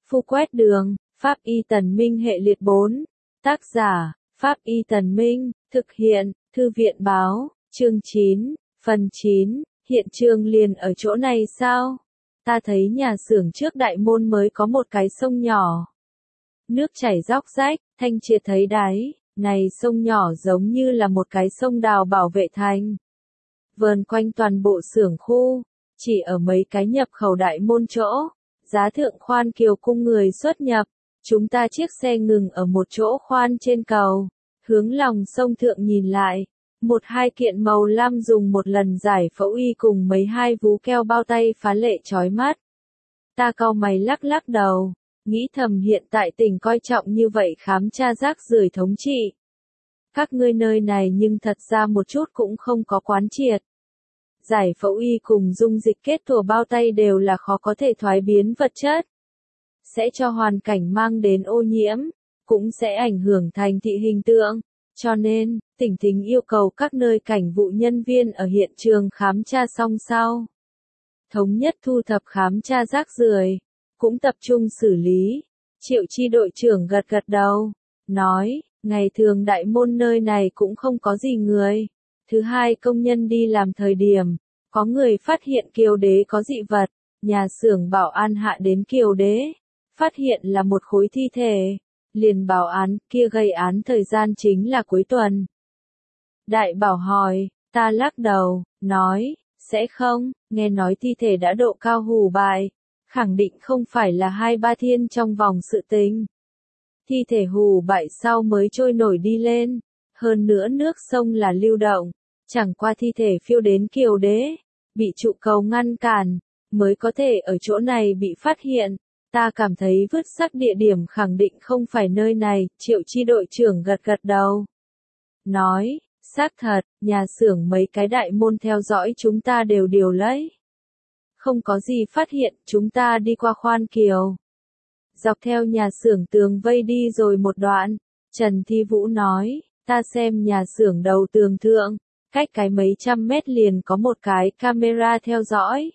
Phu quét đường, Pháp y Tần Minh hệ liệt 4. Tác giả, Pháp y Tần Minh, thực hiện, Thư viện báo, chương 9, phần 9, hiện trường liền ở chỗ này sao? Ta thấy nhà xưởng trước đại môn mới có một cái sông nhỏ. Nước chảy róc rách, Thanh Triệt thấy đáy, này sông nhỏ giống như là một cái sông đào bảo vệ thành. Vờn quanh toàn bộ xưởng khu, chỉ ở mấy cái nhập khẩu đại môn chỗ, giá thượng khoan kiều cung người xuất nhập, chúng ta chiếc xe ngừng ở một chỗ khoan trên cầu, hướng lòng sông thượng nhìn lại, một hai kiện màu lam dùng một lần giải phẫu y cùng mấy hai vú keo bao tay phá lệ chói mắt. Ta cau mày lắc lắc đầu, nghĩ thầm hiện tại tỉnh coi trọng như vậy khám tra rác rưởi thống trị. Các ngươi nơi này nhưng thật ra một chút cũng không có quán triệt. Giải phẫu y cùng dung dịch kết tủa bao tay đều là khó có thể thoái biến vật chất. Sẽ cho hoàn cảnh mang đến ô nhiễm, cũng sẽ ảnh hưởng thành thị hình tượng. Cho nên, tỉnh thính yêu cầu các nơi cảnh vụ nhân viên ở hiện trường khám tra xong sau. Thống nhất thu thập khám tra rác rưởi, cũng tập trung xử lý. Triệu Chi đội trưởng gật gật đầu, nói, ngày thường đại môn nơi này cũng không có gì người. Thứ hai công nhân đi làm thời điểm, có người phát hiện kiều đế có dị vật, nhà xưởng bảo an hạ đến kiều đế, phát hiện là một khối thi thể, liền báo án kia gây án thời gian chính là cuối tuần. Đại bảo hỏi, ta lắc đầu, nói, sẽ không, nghe nói thi thể đã độ cao hủ bại, khẳng định không phải là 2-3 thiên trong vòng sự tình. Thi thể hủ bại sau mới trôi nổi đi lên, hơn nữa nước sông là lưu động, chẳng qua thi thể phiêu đến kiều đế, bị trụ cầu ngăn cản, mới có thể ở chỗ này bị phát hiện. Ta cảm thấy vứt xác địa điểm khẳng định không phải nơi này, Triệu Chi đội trưởng gật gật đầu. Nói, xác thật, nhà xưởng mấy cái đại môn theo dõi chúng ta đều điều lấy. Không có gì phát hiện, chúng ta đi qua khoan kiều. Dọc theo nhà xưởng tường vây đi rồi một đoạn, Trần Thi Vũ nói, ta xem nhà xưởng đầu tường thượng, cách cái mấy trăm mét liền có một cái camera theo dõi.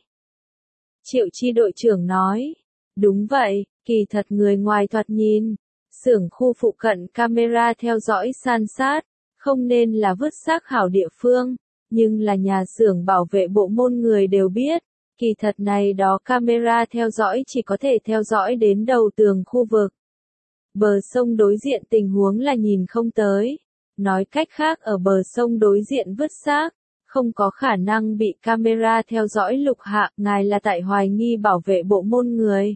Triệu Chi đội trưởng nói, đúng vậy, kỳ thật người ngoài thoạt nhìn, xưởng khu phụ cận camera theo dõi san sát, không nên là vứt xác hảo địa phương, nhưng là nhà xưởng bảo vệ bộ môn người đều biết, kỳ thật này đó camera theo dõi chỉ có thể theo dõi đến đầu tường khu vực. Bờ sông đối diện tình huống là nhìn không tới, nói cách khác ở bờ sông đối diện vứt xác, không có khả năng bị camera theo dõi lục hạ, ngài là tại hoài nghi bảo vệ bộ môn người.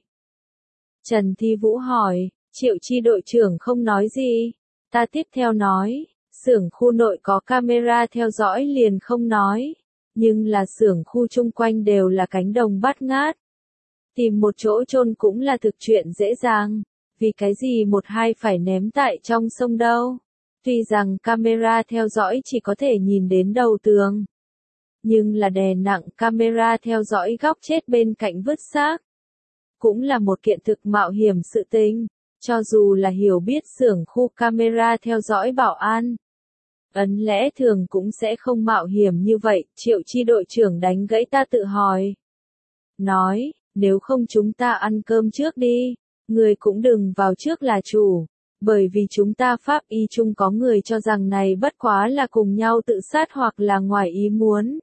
Trần Thi Vũ hỏi, Triệu Chi đội trưởng không nói gì, ta tiếp theo nói, xưởng khu nội có camera theo dõi liền không nói, nhưng là xưởng khu chung quanh đều là cánh đồng bát ngát. Tìm một chỗ chôn cũng là thực chuyện dễ dàng, vì cái gì một hai phải ném tại trong sông đâu. Tuy rằng camera theo dõi chỉ có thể nhìn đến đầu tường, nhưng là đè nặng camera theo dõi góc chết bên cạnh vứt xác. Cũng là một kiện thực mạo hiểm sự tình, cho dù là hiểu biết xưởng khu camera theo dõi bảo an. Ấn lẽ thường cũng sẽ không mạo hiểm như vậy, Triệu Chi đội trưởng đánh gãy ta tự hỏi. Nói, nếu không chúng ta ăn cơm trước đi, người cũng đừng vào trước là chủ, bởi vì chúng ta pháp y chung có người cho rằng này bất quá là cùng nhau tự sát hoặc là ngoài ý muốn.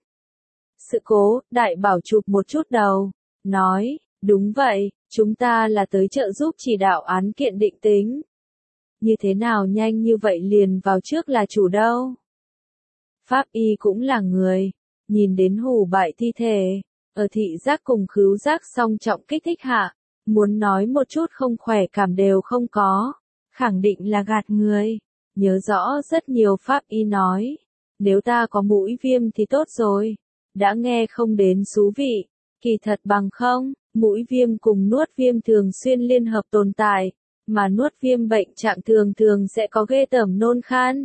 Sự cố, đại bảo chụp một chút đầu, nói, đúng vậy, chúng ta là tới trợ giúp chỉ đạo án kiện định tính. Như thế nào nhanh như vậy liền vào trước là chủ đâu. Pháp y cũng là người, nhìn đến hủ bại thi thể, ở thị giác cùng khứu giác song trọng kích thích hạ, muốn nói một chút không khỏe cảm đều không có, khẳng định là gạt người. Nhớ rõ rất nhiều pháp y nói, nếu ta có mũi viêm thì tốt rồi, đã nghe không đến xú vị, kỳ thật bằng không, mũi viêm cùng nuốt viêm thường xuyên liên hợp tồn tại. Mà nuốt viêm bệnh trạng thường thường sẽ có ghê tởm nôn khan.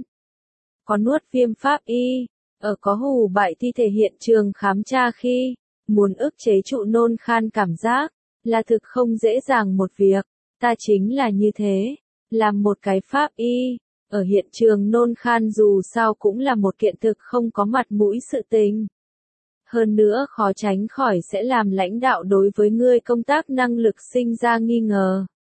Có nuốt viêm pháp y, ở có hủ bại thi thể hiện trường khám tra khi, muốn ức chế trụ nôn khan cảm giác, là thực không dễ dàng một việc. Ta chính là như thế, làm một cái pháp y, ở hiện trường nôn khan dù sao cũng là một kiện thực không có mặt mũi sự tình. Hơn nữa khó tránh khỏi sẽ làm lãnh đạo đối với ngươi công tác năng lực sinh ra nghi ngờ.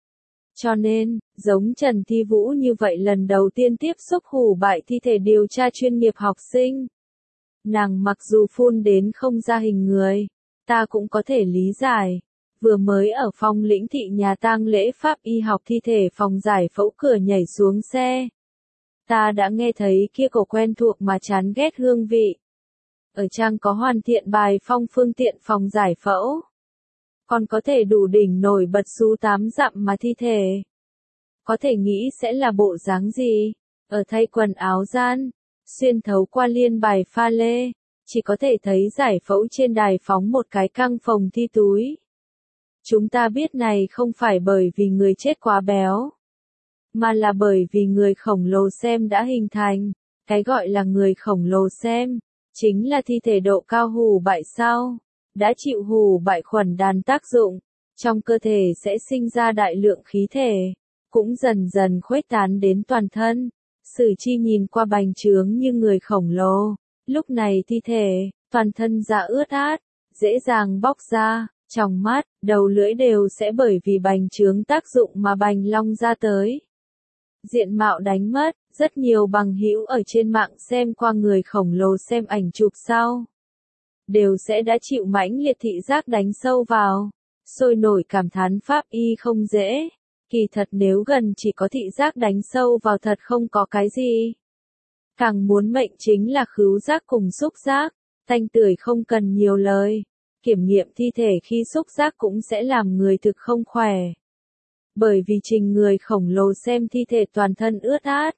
Cho nên, giống Trần Thi Vũ như vậy lần đầu tiên tiếp xúc hủ bại thi thể điều tra chuyên nghiệp học sinh. Nàng mặc dù phun đến không ra hình người, ta cũng có thể lý giải. Vừa mới ở Phong Lĩnh thị nhà tang lễ pháp y học thi thể phòng giải phẫu cửa nhảy xuống xe. Ta đã nghe thấy kia cổ quen thuộc mà chán ghét hương vị. Ở trang có hoàn thiện bài phong phương tiện phòng giải phẫu. Còn có thể đủ đỉnh nổi bật số 8 dặm mà thi thể. Có thể nghĩ sẽ là bộ dáng gì? Ở thay quần áo gian, xuyên thấu qua liên bài pha lê, chỉ có thể thấy giải phẫu trên đài phóng một cái căng phòng thi túi. Chúng ta biết này không phải bởi vì người chết quá béo, mà là bởi vì người khổng lồ xem đã hình thành. Cái gọi là người khổng lồ xem, chính là thi thể độ cao hủ bại sau, đã chịu hủ bại khuẩn đàn tác dụng, trong cơ thể sẽ sinh ra đại lượng khí thể, cũng dần dần khuếch tán đến toàn thân. Sử Chi nhìn qua bành trướng như người khổng lồ, lúc này thi thể, toàn thân da ướt át, dễ dàng bóc ra, trong mắt, đầu lưỡi đều sẽ bởi vì bành trướng tác dụng mà bành long ra tới. Diện mạo đánh mất, rất nhiều bằng hữu ở trên mạng xem qua người khổng lồ xem ảnh chụp sau. Đều sẽ đã chịu mãnh liệt thị giác đánh sâu vào, sôi nổi cảm thán pháp y không dễ. Kỳ thật nếu gần chỉ có thị giác đánh sâu vào thật không có cái gì. Càng muốn mệnh chính là khứu giác cùng xúc giác, tanh tưởi không cần nhiều lời. Kiểm nghiệm thi thể khi xúc giác cũng sẽ làm người thực không khỏe. Bởi vì trình người khổng lồ xem thi thể toàn thân ướt át.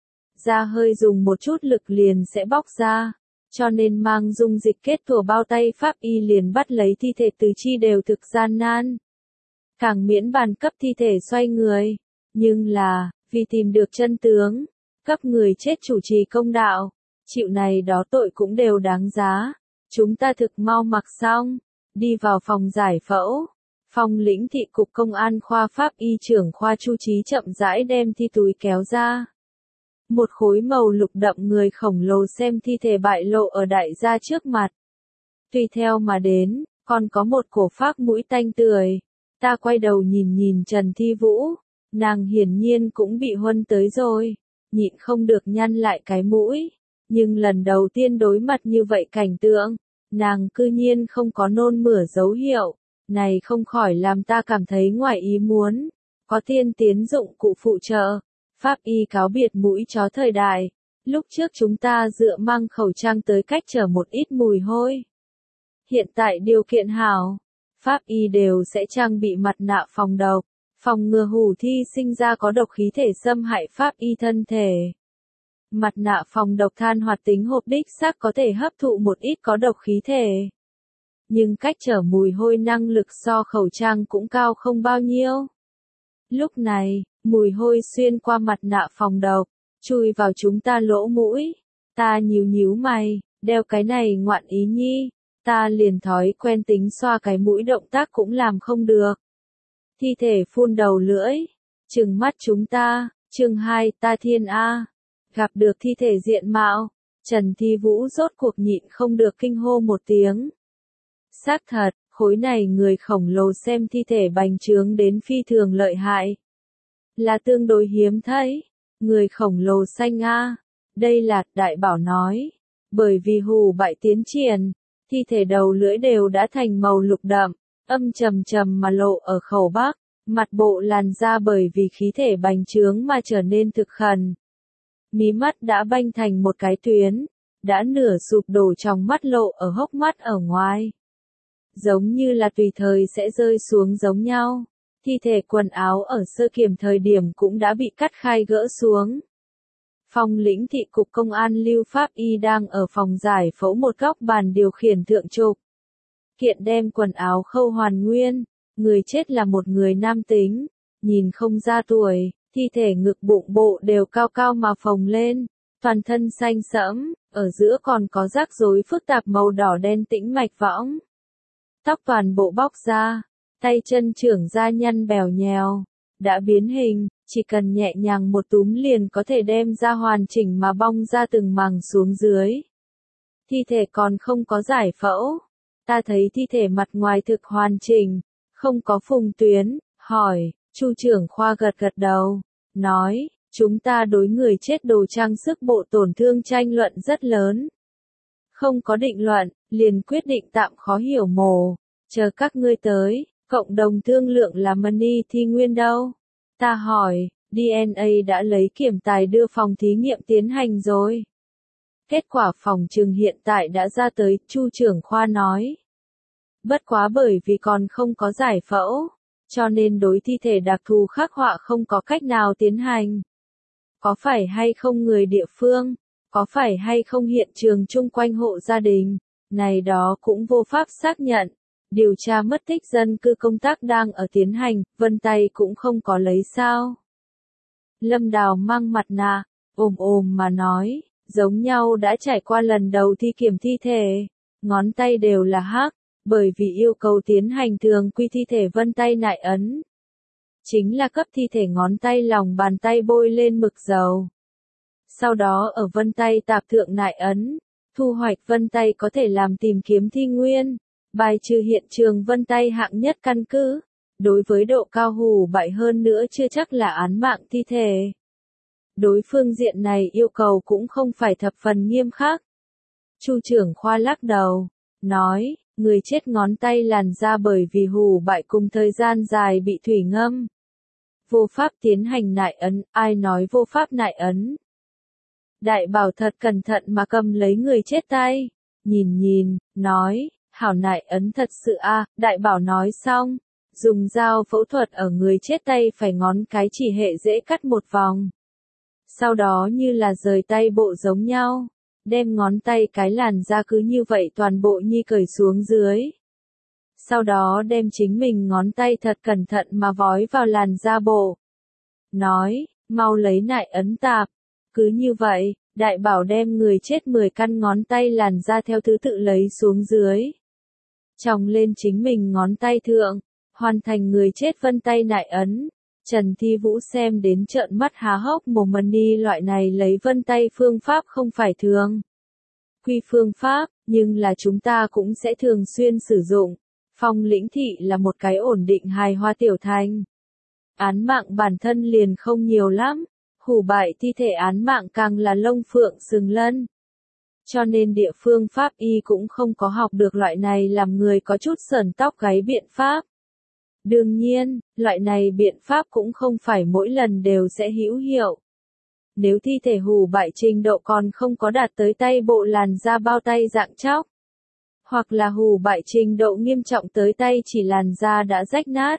Da hơi dùng một chút lực liền sẽ bóc ra. Cho nên mang dung dịch kết tủa bao tay pháp y liền bắt lấy thi thể tứ chi đều thực gian nan. Càng miễn bàn cấp thi thể xoay người. Nhưng là, vì tìm được chân tướng, cấp người chết chủ trì công đạo, chịu này đó tội cũng đều đáng giá. Chúng ta thực mau mặc xong, đi vào phòng giải phẫu. Phong Lĩnh thị cục công an khoa pháp y trưởng khoa Chu Chí chậm rãi đem thi túi kéo ra. Một khối màu lục đậm người khổng lồ xem thi thể bại lộ ở đại gia trước mặt. Tùy theo mà đến, còn có một cổ phác mũi tanh tưởi. Ta quay đầu nhìn nhìn Trần Thi Vũ, nàng hiển nhiên cũng bị huân tới rồi, nhịn không được nhăn lại cái mũi. Nhưng lần đầu tiên đối mặt như vậy cảnh tượng, nàng cư nhiên không có nôn mửa dấu hiệu. Này không khỏi làm ta cảm thấy ngoài ý muốn. Có tiên tiến dụng cụ phụ trợ. Pháp y cáo biệt mũi chó thời đại. Lúc trước chúng ta dựa mang khẩu trang tới cách trở một ít mùi hôi. Hiện tại điều kiện hảo. Pháp y đều sẽ trang bị mặt nạ phòng độc. Phòng ngừa hủ thi sinh ra có độc khí thể xâm hại pháp y thân thể. Mặt nạ phòng độc than hoạt tính hộp đích xác có thể hấp thụ một ít có độc khí thể. Nhưng cách trở mùi hôi năng lực so khẩu trang cũng cao không bao nhiêu. Lúc này, mùi hôi xuyên qua mặt nạ phòng độc, chui vào chúng ta lỗ mũi. Ta nhíu nhíu mày, đeo cái này ngoạn ý nhi. Ta liền thói quen tính xoa cái mũi động tác cũng làm không được. Thi thể phun đầu lưỡi, trừng mắt chúng ta, chương 2 ta thiên A. Gặp được thi thể diện mạo, Trần Thi Vũ rốt cuộc nhịn không được kinh hô một tiếng. Xác thật, khối này người khổng lồ xem thi thể bành trướng đến phi thường lợi hại. Là tương đối hiếm thấy. Người khổng lồ xanh A. Đây là, đại bảo nói. Bởi vì hủ bại tiến triển, thi thể đầu lưỡi đều đã thành màu lục đậm, âm trầm trầm mà lộ ở khẩu bắc. Mặt bộ làn da bởi vì khí thể bành trướng mà trở nên thực khẩn. Mí mắt đã banh thành một cái tuyến, đã nửa sụp đổ trong mắt lộ ở hốc mắt ở ngoài. Giống như là tùy thời sẽ rơi xuống giống nhau. Thi thể quần áo ở sơ kiểm thời điểm cũng đã bị cắt khai gỡ xuống. Phong Lĩnh thị cục công an Lưu Pháp Y đang ở phòng giải phẫu một góc bàn điều khiển thượng trục. Kiện đem quần áo khâu hoàn nguyên. Người chết là một người nam tính, nhìn không ra tuổi, thi thể ngực bụng bộ đều cao cao mà phồng lên, toàn thân xanh sẫm, ở giữa còn có rắc rối phức tạp màu đỏ đen tĩnh mạch võng. Tóc toàn bộ bóc ra, tay chân trưởng ra nhăn bèo nhèo, đã biến hình, chỉ cần nhẹ nhàng một túm liền có thể đem ra hoàn chỉnh mà bong ra từng màng xuống dưới. Thi thể còn không có giải phẫu, ta thấy thi thể mặt ngoài thực hoàn chỉnh, không có phùng tuyến, hỏi, Chu trưởng khoa gật gật đầu, nói, chúng ta đối người chết đồ trang sức bộ tổn thương tranh luận rất lớn. Không có định luận, liền quyết định tạm khó hiểu mổ, chờ các ngươi tới, cộng đồng thương lượng là money thi nguyên đâu. Ta hỏi, DNA đã lấy kiểm tài đưa phòng thí nghiệm tiến hành rồi. Kết quả phòng trừng hiện tại đã ra tới, Chu trưởng khoa nói. Bất quá bởi vì còn không có giải phẫu, cho nên đối thi thể đặc thù khắc họa không có cách nào tiến hành. Có phải hay không người địa phương, có phải hay không hiện trường chung quanh hộ gia đình, này đó cũng vô pháp xác nhận. Điều tra mất tích dân cư công tác đang ở tiến hành, vân tay cũng không có lấy sao. Lâm Đào mang mặt nạ, ồm mà nói, giống nhau đã trải qua lần đầu thi kiểm thi thể, ngón tay đều là hắc, bởi vì yêu cầu tiến hành thường quy thi thể vân tay nại ấn. Chính là cấp thi thể ngón tay lòng bàn tay bôi lên mực dầu. Sau đó ở vân tay tạp thượng nại ấn, thu hoạch vân tay có thể làm tìm kiếm thi nguyên, bài trừ hiện trường vân tay hạng nhất căn cứ. Đối với độ cao hủ bại hơn nữa chưa chắc là án mạng thi thể. Đối phương diện này yêu cầu cũng không phải thập phần nghiêm khắc. Chu trưởng khoa lắc đầu, nói, người chết ngón tay làn ra bởi vì hủ bại cùng thời gian dài bị thủy ngâm. Vô pháp tiến hành nại ấn, ai nói vô pháp nại ấn. Đại bảo thật cẩn thận mà cầm lấy người chết tay, nhìn, nói, hảo nại ấn thật sự a. Đại bảo nói xong, dùng dao phẫu thuật ở người chết tay phải ngón cái chỉ hệ dễ cắt một vòng. Sau đó như là rời tay bộ giống nhau, đem ngón tay cái làn da cứ như vậy toàn bộ nhi cởi xuống dưới. Sau đó đem chính mình ngón tay thật cẩn thận mà vói vào làn da bộ. Nói, mau lấy nại ấn tạp. Cứ như vậy, đại bảo đem người chết 10 căn ngón tay làn da theo thứ tự lấy xuống dưới. Chồng lên chính mình ngón tay thượng, hoàn thành người chết vân tay nại ấn. Trần Thi Vũ xem đến trợn mắt há hốc mồm, money loại này lấy vân tay phương pháp không phải thường quy phương pháp, nhưng là chúng ta cũng sẽ thường xuyên sử dụng. Phong Lĩnh Thị là một cái ổn định hài hòa tiểu thành. Án mạng bản thân liền không nhiều lắm, hủ bại thi thể án mạng càng là lông phượng sừng lân. Cho nên địa phương pháp y cũng không có học được loại này làm người có chút sởn tóc gáy biện pháp. Đương nhiên, loại này biện pháp cũng không phải mỗi lần đều sẽ hữu hiệu. Nếu thi thể hủ bại trình độ còn không có đạt tới tay bộ làn da bao tay dạng chóc, hoặc là hủ bại trình độ nghiêm trọng tới tay chỉ làn da đã rách nát,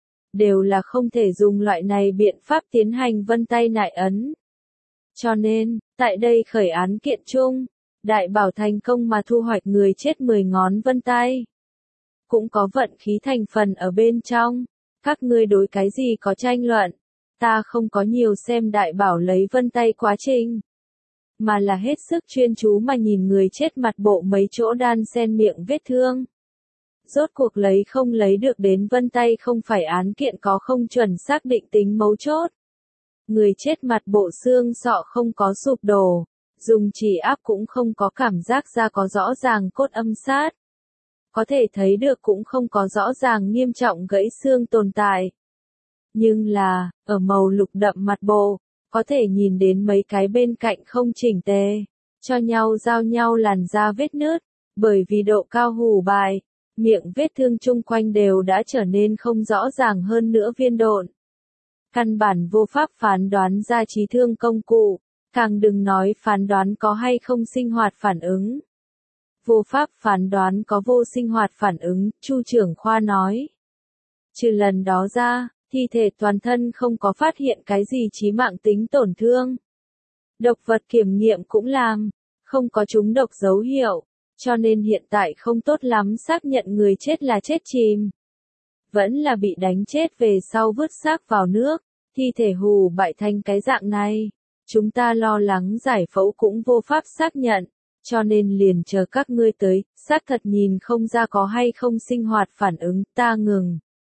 đều là không thể dùng loại này biện pháp tiến hành vân tay nại ấn. Cho nên, tại đây khởi án kiện chung, đại bảo thành công mà thu hoạch người chết 10 ngón vân tay. Cũng có vận khí thành phần ở bên trong, các ngươi đối cái gì có tranh luận, ta không có nhiều xem đại bảo lấy vân tay quá trình, mà là hết sức chuyên chú mà nhìn người chết mặt bộ mấy chỗ đan xen miệng vết thương. Rốt cuộc lấy không lấy được đến vân tay không phải án kiện có không chuẩn xác định tính mấu chốt. Người chết mặt bộ xương sọ không có sụp đổ, dùng chỉ áp cũng không có cảm giác da có rõ ràng cốt âm sát. Có thể thấy được cũng không có rõ ràng nghiêm trọng gãy xương tồn tại. Nhưng là, ở màu lục đậm mặt bộ, có thể nhìn đến mấy cái bên cạnh không chỉnh tề, cho nhau giao nhau làn da vết nứt, bởi vì độ cao hủ bại, miệng vết thương chung quanh đều đã trở nên không rõ ràng hơn nữa viên độn. Căn bản vô pháp phán đoán ra trí thương công cụ, càng đừng nói phán đoán có hay không sinh hoạt phản ứng. Vô pháp phán đoán có vô sinh hoạt phản ứng, Chu trưởng khoa nói. Trừ lần đó ra, thi thể toàn thân không có phát hiện cái gì chí mạng tính tổn thương. Độc vật kiểm nghiệm cũng làm, không có trúng độc dấu hiệu, cho nên hiện tại không tốt lắm xác nhận người chết là chết chìm. Vẫn là bị đánh chết về sau vứt xác vào nước, thi thể hủ bại thành cái dạng này. Chúng ta lo lắng giải phẫu cũng vô pháp xác nhận, cho nên liền chờ các ngươi tới, xác thật nhìn không ra có hay không sinh hoạt phản ứng, ta ngừng.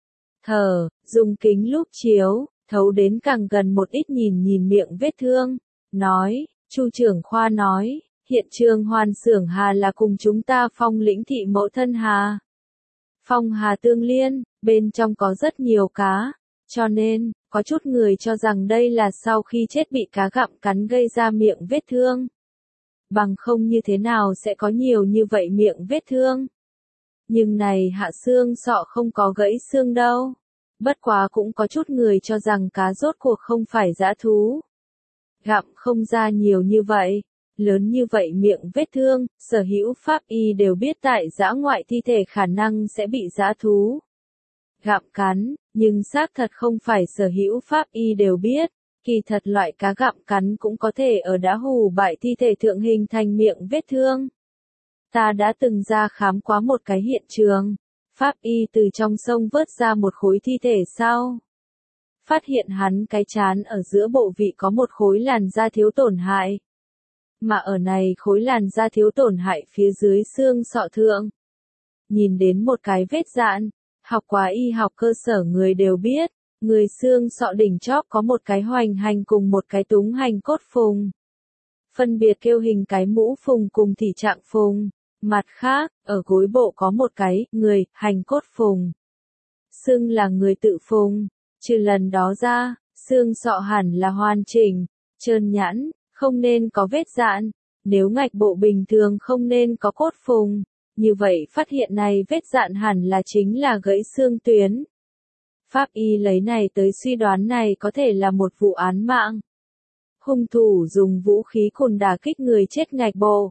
Thở, dùng kính lúp chiếu, thấu đến càng gần một ít nhìn miệng vết thương, nói, Chu trưởng khoa nói, hiện trường hoàn xưởng Hà là cùng chúng ta Phong Lĩnh Thị mẫu thân Hà. Phong Hà tương liên, bên trong có rất nhiều cá, Cho nên, có chút người cho rằng đây là sau khi chết bị cá gặm cắn gây ra miệng vết thương. Bằng không như thế nào sẽ có nhiều như vậy miệng vết thương. Nhưng này Hạ xương sọ không có gãy xương đâu. Bất quá cũng có chút người cho rằng cá rốt cuộc không phải dã thú. Gặm không ra nhiều như vậy, lớn như vậy miệng vết thương, sở hữu pháp y đều biết tại dã ngoại thi thể khả năng sẽ bị dã thú gặm cắn, nhưng xác thật không phải sở hữu pháp y đều biết, kỳ thật loại cá gặm cắn cũng có thể ở đã hù bại thi thể thượng hình thành miệng vết thương. Ta đã từng ra khám quá một cái hiện trường, pháp y từ trong sông vớt ra một khối thi thể sau. Phát hiện hắn cái trán ở giữa bộ vị có một khối làn da thiếu tổn hại. Mà ở này khối làn da thiếu tổn hại phía dưới xương sọ thượng. Nhìn đến một cái vết dạn, học quá y học cơ sở người đều biết, người xương sọ đỉnh chóp có một cái hoành hành cùng một cái túng hành cốt phùng. Phân biệt kêu hình cái mũ phùng cùng thị trạng phùng. Mặt khác, ở gối bộ có một cái, người, hành cốt phùng. Xương là người tự phùng. Trừ lần đó ra, xương sọ hẳn là hoàn chỉnh, trơn nhẵn, không nên có vết dạn. Nếu ngạch bộ bình thường không nên có cốt phùng. Như vậy phát hiện này vết dạn hẳn là chính là gãy xương tuyến. Pháp y lấy này tới suy đoán này có thể là một vụ án mạng. Hung thủ dùng vũ khí cồn đả kích người chết ngạch bộ.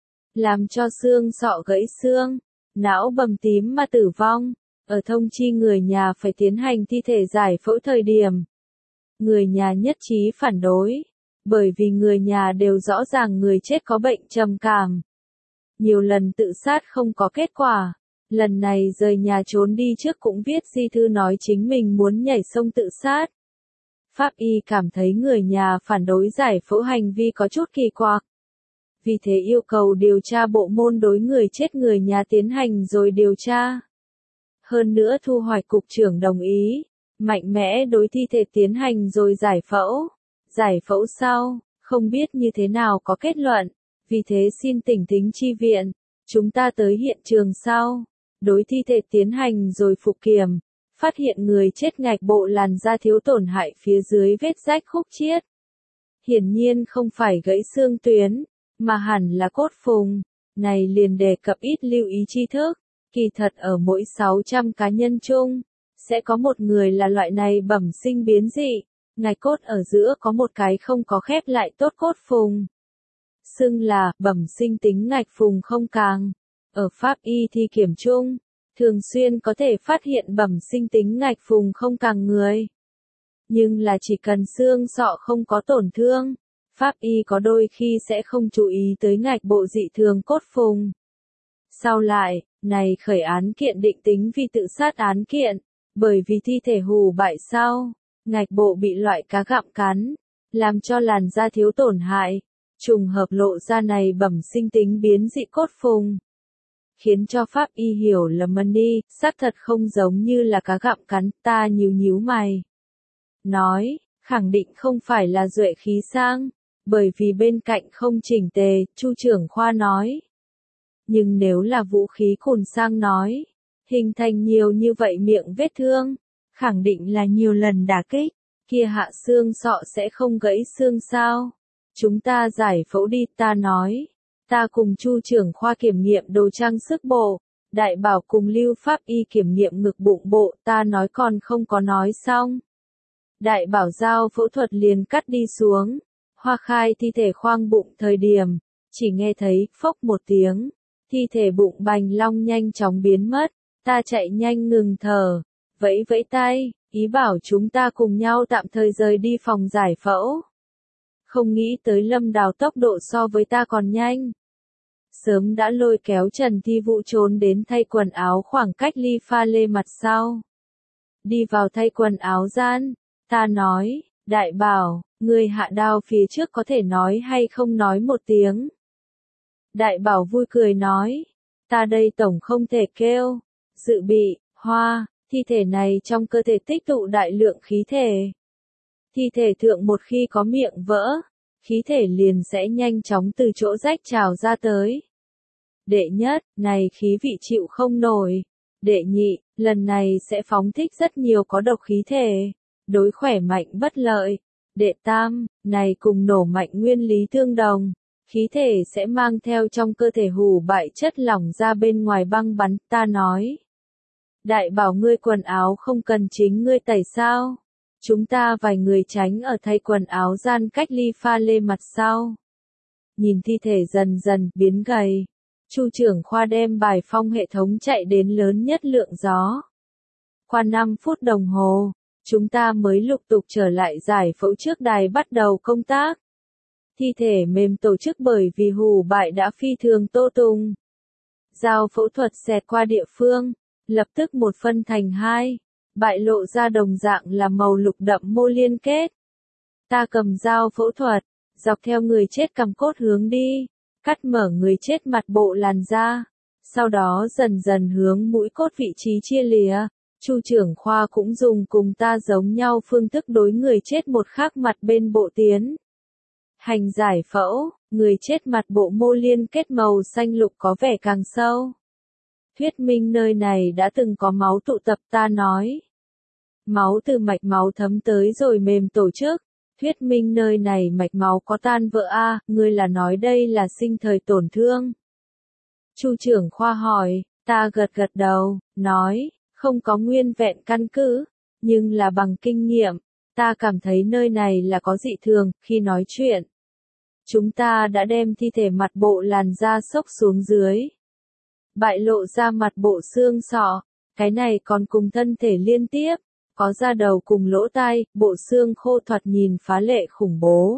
Làm cho xương sọ gãy xương, não bầm tím mà tử vong. Ở thông chi người nhà phải tiến hành thi thể giải phẫu thời điểm. Người nhà nhất trí phản đối. Bởi vì người nhà đều rõ ràng người chết có bệnh trầm cảm. Nhiều lần tự sát không có kết quả. Lần này rời nhà trốn đi trước cũng viết di thư nói chính mình muốn nhảy sông tự sát. Pháp y cảm thấy người nhà phản đối giải phẫu hành vi có chút kỳ quặc. Vì thế yêu cầu điều tra bộ môn đối người chết người nhà tiến hành rồi điều tra. Hơn nữa Thu Hoạch cục trưởng đồng ý, mạnh mẽ đối thi thể tiến hành rồi giải phẫu. Giải phẫu sau, không biết như thế nào có kết luận, vì thế xin tỉnh thính chi viện. Chúng ta tới hiện trường sau, đối thi thể tiến hành rồi phục kiểm, phát hiện người chết ngạch bộ làn da thiếu tổn hại phía dưới vết rách khúc chiết. Hiển nhiên không phải gãy xương tuyến, mà hẳn là cốt phùng. Này liền đề cập ít lưu ý tri thức, kỳ thật ở mỗi 600 cá nhân chung, sẽ có một người là loại này bẩm sinh biến dị, ngạch cốt ở giữa có một cái không có khép lại tốt cốt phùng. Xưng là bẩm sinh tính ngạch phùng không càng. Ở pháp y thi kiểm chung, thường xuyên có thể phát hiện bẩm sinh tính ngạch phùng không càng người. Nhưng là chỉ cần xương sọ không có tổn thương, pháp y có đôi khi sẽ không chú ý tới ngạch bộ dị thường cốt phùng. Sau lại, này khởi án kiện định tính vì tự sát án kiện, bởi vì thi thể hù bại sau, ngạch bộ bị loại cá gặm cắn, làm cho làn da thiếu tổn hại, trùng hợp lộ ra này bẩm sinh tính biến dị cốt phùng. Khiến cho pháp y hiểu lầm đi, xác thật không giống như là cá gặm cắn, ta nhíu mày. Nói, khẳng định không phải là duệ khí sang, bởi vì bên cạnh không chỉnh tề, Chu trưởng khoa nói. Nhưng nếu là vũ khí cồn sang nói, hình thành nhiều như vậy miệng vết thương, khẳng định là nhiều lần đả kích, kia hạ xương sọ sẽ không gãy xương sao. Chúng ta giải phẫu đi, ta nói. Ta cùng Chu trưởng khoa kiểm nghiệm đồ trang sức bộ, đại bảo cùng Lưu Pháp y kiểm nghiệm ngực bụng bộ, ta nói còn không có nói xong. Đại bảo giao phẫu thuật liền cắt đi xuống, Hoa khai thi thể khoang bụng thời điểm, chỉ nghe thấy phốc một tiếng, thi thể bụng bành long nhanh chóng biến mất, ta chạy nhanh ngừng thở, vẫy vẫy tay, ý bảo chúng ta cùng nhau tạm thời rời đi phòng giải phẫu. Không nghĩ tới Lâm Đào tốc độ so với ta còn nhanh. Sớm đã lôi kéo Trần Thi Vũ trốn đến thay quần áo khoảng cách ly pha lê mặt sau. Đi vào thay quần áo gian, ta nói, đại bảo, người hạ đao phía trước có thể nói hay không nói một tiếng. Đại bảo vui cười nói, ta đây tổng không thể kêu, dự bị, hoa, thi thể này trong cơ thể tích tụ đại lượng khí thể. Thi thể thượng một khi có miệng vỡ, khí thể liền sẽ nhanh chóng từ chỗ rách trào ra tới. Đệ nhất, này khí vị chịu không nổi. Đệ nhị, lần này sẽ phóng thích rất nhiều có độc khí thể. đối khỏe mạnh bất lợi. Đệ tam, này cùng nổ mạnh nguyên lý tương đồng. Khí thể sẽ mang theo trong cơ thể hủ bại chất lỏng ra bên ngoài băng bắn, ta nói. Đại bảo ngươi quần áo không cần chính ngươi tẩy sao? Chúng ta vài người tránh ở thay quần áo gian cách ly pha lê mặt sau. Nhìn thi thể dần dần biến gầy. Chu trưởng khoa đem bài phong hệ thống chạy đến lớn nhất lượng gió. Qua 5 phút đồng hồ, chúng ta mới lục tục trở lại giải phẫu trước đài bắt đầu công tác. Thi thể mềm tổ chức bởi vì hủ bại đã phi thường tô tung. Dao phẫu thuật xẹt qua địa phương, lập tức một phân thành hai, bại lộ ra đồng dạng là màu lục đậm mô liên kết. Ta cầm dao phẫu thuật, dọc theo người chết cằm cốt hướng đi, cắt mở người chết mặt bộ làn da, sau đó dần dần hướng mũi cốt vị trí chia lìa. Chu trưởng khoa cũng dùng cùng ta giống nhau phương thức đối người chết một khác mặt bên bộ tiến hành giải phẫu, người chết mặt bộ mô liên kết màu xanh lục có vẻ càng sâu. Thuyết minh nơi này đã từng có máu tụ tập, ta nói. Máu từ mạch máu thấm tới rồi mềm tổ chức. Thuyết minh nơi này mạch máu có tan vỡ a, ngươi là nói đây là sinh thời tổn thương. Chu trưởng khoa hỏi, ta gật gật đầu, nói, không có nguyên vẹn căn cứ, nhưng là bằng kinh nghiệm, ta cảm thấy nơi này là có dị thường. Khi nói chuyện, chúng ta đã đem thi thể mặt bộ làn da xốc xuống dưới, bại lộ ra mặt bộ xương sọ, cái này còn cùng thân thể liên tiếp, có da đầu cùng lỗ tai, bộ xương khô thoạt nhìn phá lệ khủng bố.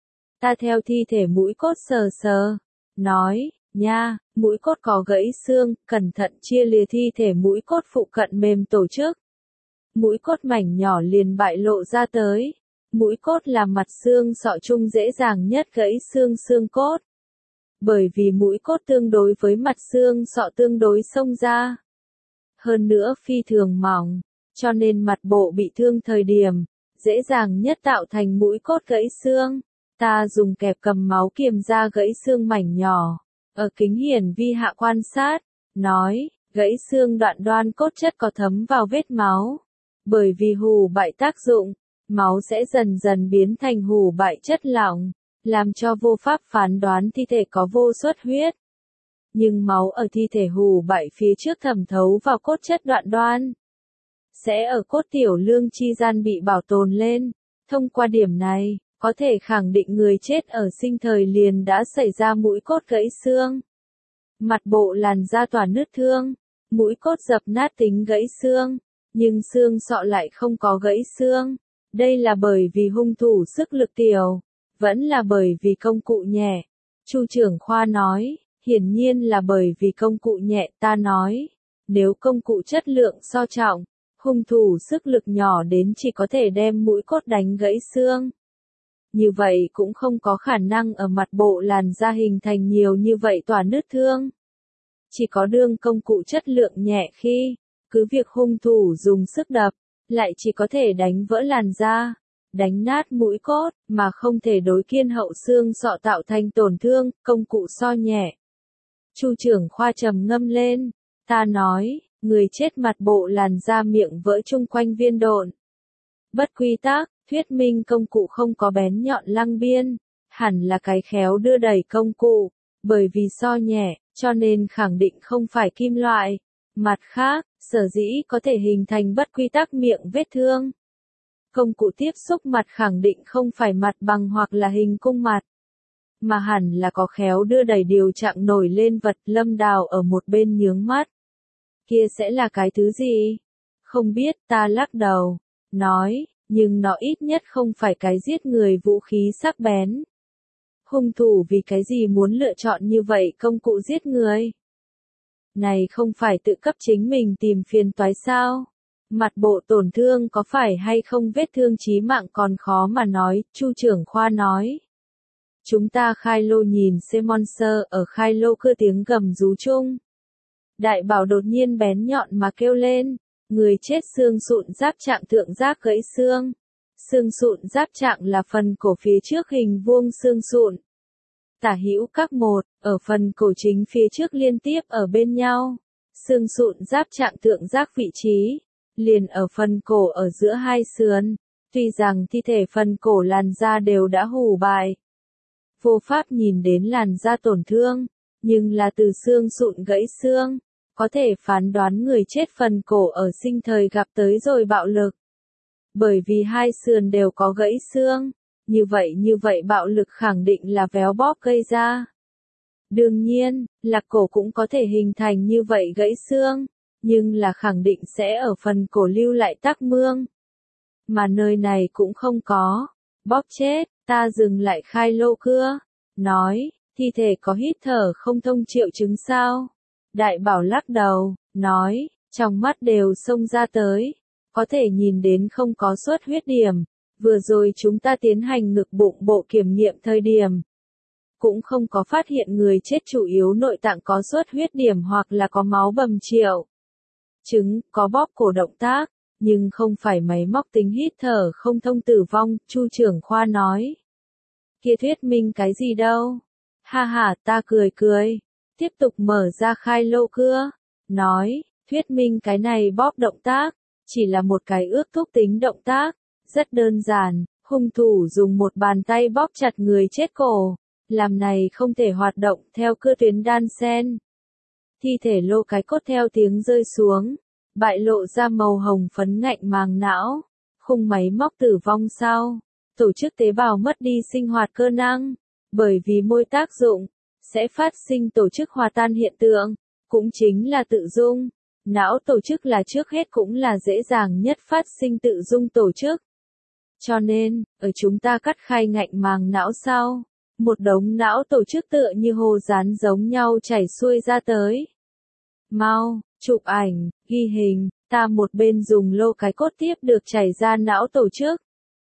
Ta theo thi thể mũi cốt sờ sờ, nói, nha, mũi cốt có gãy xương, cẩn thận chia lìa thi thể mũi cốt phụ cận mềm tổ chức. Mũi cốt mảnh nhỏ liền bại lộ ra tới. Mũi cốt là mặt xương sọ chung dễ dàng nhất gãy xương cốt. Bởi vì mũi cốt tương đối với mặt xương sọ tương đối xông ra. Hơn nữa phi thường mỏng, cho nên mặt bộ bị thương thời điểm, dễ dàng nhất tạo thành mũi cốt gãy xương. Ta dùng kẹp cầm máu kiềm ra gãy xương mảnh nhỏ, ở kính hiển vi hạ quan sát, nói, gãy xương đoạn đoan cốt chất có thấm vào vết máu. Bởi vì hủ bại tác dụng, máu sẽ dần dần biến thành hủ bại chất lỏng, làm cho vô pháp phán đoán thi thể có vô xuất huyết. Nhưng máu ở thi thể hủ bại phía trước thẩm thấu vào cốt chất đoạn đoan, sẽ ở cốt tiểu lương chi gian bị bảo tồn lên. Thông qua điểm này, có thể khẳng định người chết ở sinh thời liền đã xảy ra mũi cốt gãy xương. Mặt bộ làn da tỏa nứt thương, mũi cốt dập nát tính gãy xương, nhưng xương sọ lại không có gãy xương. Đây là bởi vì hung thủ sức lực tiểu, vẫn là bởi vì công cụ nhẹ. Chu trưởng khoa nói, hiển nhiên là bởi vì công cụ nhẹ. Ta nói, nếu công cụ chất lượng so trọng, hung thủ sức lực nhỏ đến chỉ có thể đem mũi cốt đánh gãy xương. Như vậy cũng không có khả năng ở mặt bộ làn da hình thành nhiều như vậy tỏa nứt thương. Chỉ có đương công cụ chất lượng nhẹ khi, cứ việc hung thủ dùng sức đập, lại chỉ có thể đánh vỡ làn da, đánh nát mũi cốt, mà không thể đối kiên hậu xương sọ tạo thành tổn thương, công cụ so nhẹ. Chu trưởng khoa trầm ngâm lên, ta nói, người chết mặt bộ làn da miệng vỡ chung quanh viên độn. Bất quy tắc, thuyết minh công cụ không có bén nhọn lăng biên, hẳn là cái khéo đưa đẩy công cụ, bởi vì so nhẹ, cho nên khẳng định không phải kim loại. Mặt khác, sở dĩ có thể hình thành bất quy tắc miệng vết thương. Công cụ tiếp xúc mặt khẳng định không phải mặt bằng hoặc là hình cung mặt, mà hẳn là có khéo đưa đẩy điều trạng nổi lên vật. Lâm Đào ở một bên nhướng mắt. Kia sẽ là cái thứ gì? Không biết, ta lắc đầu, nói, nhưng nó ít nhất không phải cái giết người vũ khí sắc bén. Hung thủ vì cái gì muốn lựa chọn như vậy công cụ giết người? Này không phải tự cấp chính mình tìm phiền toái sao? Mặt bộ tổn thương có phải hay không vết thương chí mạng còn khó mà nói, Chu trưởng khoa nói. Chúng ta khai lô nhìn Semonser ở khai lô cưa tiếng gầm rú chung. Đại bảo đột nhiên bén nhọn mà kêu lên, người chết xương sụn giáp trạng thượng giác gãy xương. Xương sụn giáp trạng là phần cổ phía trước hình vuông xương sụn. Tả hữu các một, ở phần cổ chính phía trước liên tiếp ở bên nhau. Xương sụn giáp trạng thượng giác vị trí, liền ở phần cổ ở giữa hai sườn. Tuy rằng thi thể phần cổ làn da đều đã hủ bại, vô pháp nhìn đến làn da tổn thương, nhưng là từ xương sụn gãy xương, có thể phán đoán người chết phần cổ ở sinh thời gặp tới rồi bạo lực. Bởi vì hai sườn đều có gãy xương, như vậy bạo lực khẳng định là véo bóp gây ra. Đương nhiên, lạc cổ cũng có thể hình thành như vậy gãy xương, nhưng là khẳng định sẽ ở phần cổ lưu lại tắc mương. Mà nơi này cũng không có. Bóp chết, ta dừng lại khai lô cưa. Nói, thi thể có hít thở không thông triệu chứng sao? Đại bảo lắc đầu, nói, trong mắt đều xông ra tới. Có thể nhìn đến không có xuất huyết điểm. Vừa rồi chúng ta tiến hành ngực bụng bộ kiểm nghiệm thời điểm. Cũng không có phát hiện người chết chủ yếu nội tạng có xuất huyết điểm hoặc là có máu bầm triệu chứng, có bóp cổ động tác, nhưng không phải máy móc tính hít thở không thông tử vong, Chu trưởng khoa nói. Kia thuyết minh cái gì đâu? Ha ha, ta cười, tiếp tục mở ra khai lô cưa, nói, thuyết minh cái này bóp động tác, chỉ là một cái ước thúc tính động tác, rất đơn giản, hung thủ dùng một bàn tay bóp chặt người chết cổ, làm này không thể hoạt động theo cơ tuyến đan sen. Thi thể lô cái cốt theo tiếng rơi xuống, bại lộ ra màu hồng phấn ngạnh màng não, khung máy móc tử vong sau, tổ chức tế bào mất đi sinh hoạt cơ năng, bởi vì môi tác dụng, sẽ phát sinh tổ chức hòa tan hiện tượng, cũng chính là tự dung. Não tổ chức là trước hết cũng là dễ dàng nhất phát sinh tự dung tổ chức. Cho nên, ở chúng ta cắt khai ngạnh màng não sau, một đống não tổ chức tựa như hồ dán giống nhau chảy xuôi ra tới. Mau, chụp ảnh, ghi hình, ta một bên dùng lô cái cốt tiếp được chảy ra não tổ chức.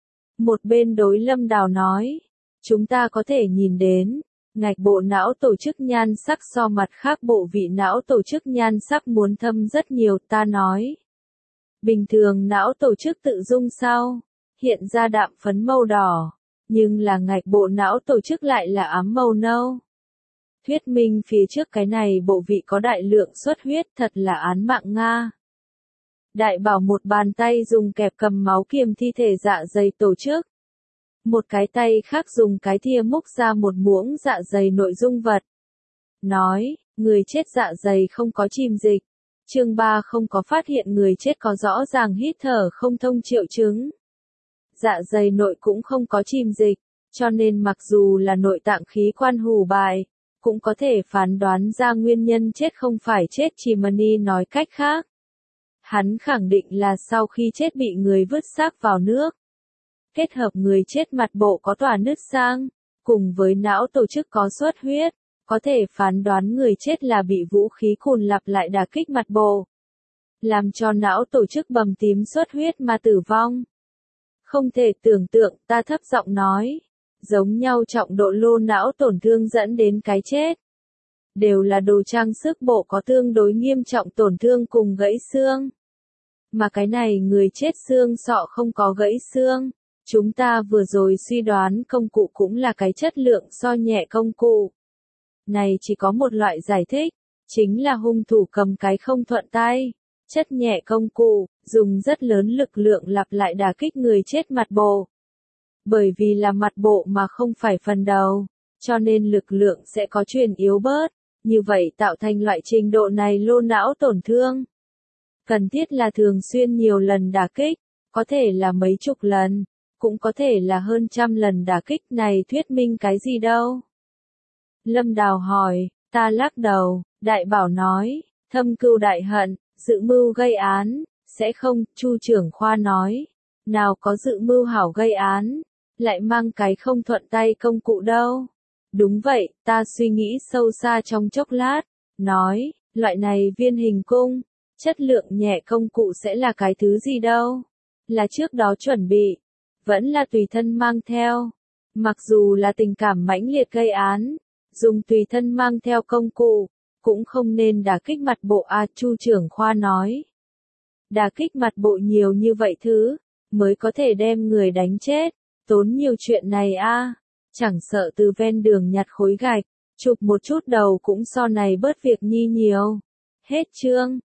Một bên đối Lâm Đào nói, chúng ta có thể nhìn đến, ngạch bộ não tổ chức nhan sắc so mặt khác bộ vị não tổ chức nhan sắc muốn thâm rất nhiều, ta nói. Bình thường não tổ chức tự dung sau, hiện ra đạm phấn màu đỏ, nhưng là ngạch bộ não tổ chức lại là ám màu nâu. Thuyết minh phía trước cái này bộ vị có đại lượng xuất huyết, thật là án mạng Nga. Đại bảo một bàn tay dùng kẹp cầm máu kiềm thi thể dạ dày tổ chức. Một cái tay khác dùng cái thìa múc ra một muỗng dạ dày nội dung vật. Nói, người chết dạ dày không có chìm dịch. Chương 3 không có phát hiện người chết có rõ ràng hít thở không thông triệu chứng. Dạ dày nội cũng không có chìm dịch, cho nên mặc dù là nội tạng khí quan hủ bại, cũng có thể phán đoán ra nguyên nhân chết không phải chết chimney nói cách khác. Hắn khẳng định là sau khi chết bị người vứt xác vào nước. Kết hợp người chết mặt bộ có tỏa nứt sang, cùng với não tổ chức có xuất huyết, có thể phán đoán người chết là bị vũ khí cùn lặp lại đả kích mặt bộ, làm cho não tổ chức bầm tím xuất huyết mà tử vong. Không thể tưởng tượng, ta thấp giọng nói, giống nhau trọng độ lô não tổn thương dẫn đến cái chết. Đều là đồ trang sức bộ có tương đối nghiêm trọng tổn thương cùng gãy xương. Mà cái này người chết xương sọ không có gãy xương. Chúng ta vừa rồi suy đoán công cụ cũng là cái chất lượng so nhẹ công cụ. Này chỉ có một loại giải thích, chính là hung thủ cầm cái không thuận tay, chất nhẹ công cụ, dùng rất lớn lực lượng lặp lại đả kích người chết mặt bộ. Bởi vì là mặt bộ mà không phải phần đầu, cho nên lực lượng sẽ có chuyển yếu bớt, như vậy tạo thành loại trình độ này lô não tổn thương. Cần thiết là thường xuyên nhiều lần đả kích, có thể là mấy chục lần, cũng có thể là hơn trăm lần đả kích, này thuyết minh cái gì đâu. Lâm Đào hỏi, ta lắc đầu, đại bảo nói, thâm cừu đại hận, dự mưu gây án, sẽ không, Chu trưởng khoa nói, nào có dự mưu hảo gây án, lại mang cái không thuận tay công cụ đâu. Đúng vậy, ta suy nghĩ sâu xa trong chốc lát, nói, loại này viên hình cung, chất lượng nhẹ công cụ sẽ là cái thứ gì đâu? Là trước đó chuẩn bị, vẫn là tùy thân mang theo. Mặc dù là tình cảm mãnh liệt gây án, dùng tùy thân mang theo công cụ, cũng không nên đả kích mặt bộ a, Chu trưởng khoa nói. Đả kích mặt bộ nhiều như vậy thứ, mới có thể đem người đánh chết, tốn nhiều chuyện này a. Chẳng sợ từ ven đường nhặt khối gạch, chụp một chút đầu cũng so này bớt việc nhi nhiều. Hết chương.